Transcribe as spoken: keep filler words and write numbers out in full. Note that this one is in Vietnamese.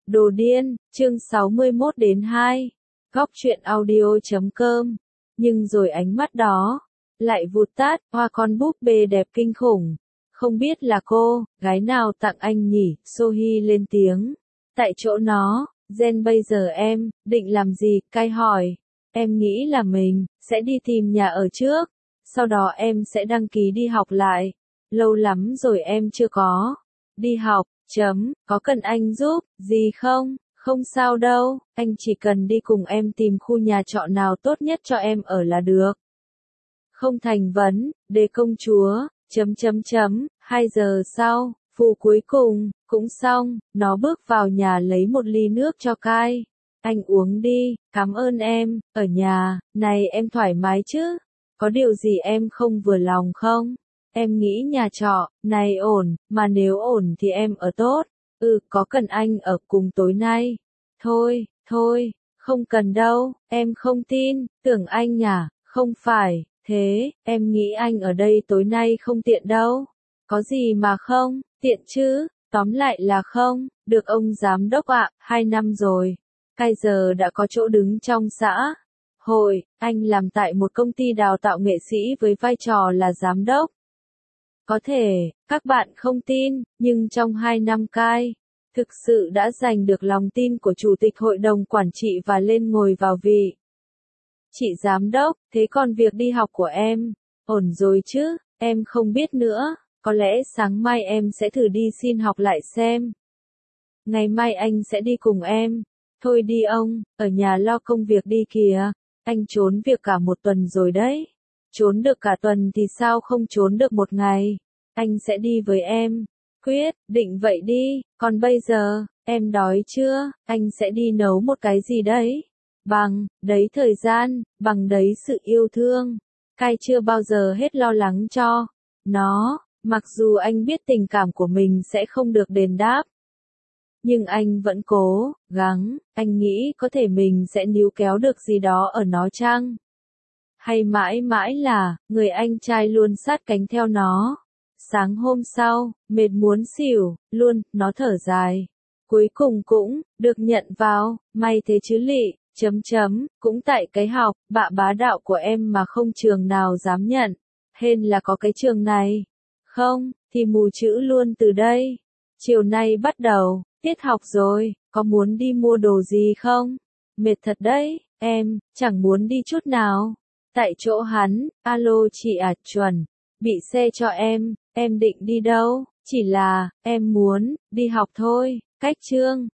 Đồ điên, chương sáu mươi mốt đến hai. Góc truyện audio chấm com. Nhưng rồi ánh mắt đó lại vụt tắt, hoa con búp bê đẹp kinh khủng. Không biết là cô, gái nào tặng anh nhỉ? Sohee lên tiếng. Tại chỗ nó, Jen bây giờ em, định làm gì? Cai hỏi. Em nghĩ là mình, sẽ đi tìm nhà ở trước. Sau đó em sẽ đăng ký đi học lại. Lâu lắm rồi em chưa có. Đi học, chấm, có cần anh giúp, gì không? Không sao đâu, anh chỉ cần đi cùng em tìm khu nhà trọ nào tốt nhất cho em ở là được. Không thành vấn, đề công chúa, chấm chấm chấm, hai giờ sau, vụ cuối cùng, cũng xong, nó bước vào nhà lấy một ly nước cho Kai. Anh uống đi, cảm ơn em, ở nhà, này em thoải mái chứ? Có điều gì em không vừa lòng không? Em nghĩ nhà trọ, này ổn, mà nếu ổn thì em ở tốt. Ừ, có cần anh ở cùng tối nay? Thôi, thôi, không cần đâu, em không tin, tưởng anh à, không phải, thế, em nghĩ anh ở đây tối nay không tiện đâu. Có gì mà không, tiện chứ, tóm lại là không, được ông giám đốc ạ, hai năm rồi. Cái giờ đã có chỗ đứng trong xã. Hồi, anh làm tại một công ty đào tạo nghệ sĩ với vai trò là giám đốc. Có thể, các bạn không tin, nhưng trong hai năm Kai, thực sự đã giành được lòng tin của Chủ tịch Hội đồng Quản trị và lên ngồi vào vị. Chị giám đốc, thế còn việc đi học của em, ổn rồi chứ, em không biết nữa, có lẽ sáng mai em sẽ thử đi xin học lại xem. Ngày mai anh sẽ đi cùng em. Thôi đi ông, ở nhà lo công việc đi kìa, anh trốn việc cả một tuần rồi đấy. Trốn được cả tuần thì sao không trốn được một ngày. Anh sẽ đi với em. Quyết, định vậy đi, còn bây giờ, em đói chưa? Anh sẽ đi nấu một cái gì đấy? Bằng, đấy thời gian, bằng đấy sự yêu thương. Kai chưa bao giờ hết lo lắng cho nó, mặc dù anh biết tình cảm của mình sẽ không được đền đáp. Nhưng anh vẫn cố gắng, anh nghĩ có thể mình sẽ níu kéo được gì đó ở nó chăng? Hay mãi mãi là, người anh trai luôn sát cánh theo nó. Sáng hôm sau, mệt muốn xỉu, luôn, nó thở dài. Cuối cùng cũng, được nhận vào, may thế chứ lị, chấm chấm, cũng tại cái học, bạ bá đạo của em mà không trường nào dám nhận. Hên là có cái trường này. Không, thì mù chữ luôn từ đây. Chiều nay bắt đầu, tiết học rồi, có muốn đi mua đồ gì không? Mệt thật đấy, em, chẳng muốn đi chút nào. Tại chỗ hắn, alo chị à, chuẩn, bị xe cho em, em định đi đâu? Chỉ là, em muốn, đi học thôi, cách chương.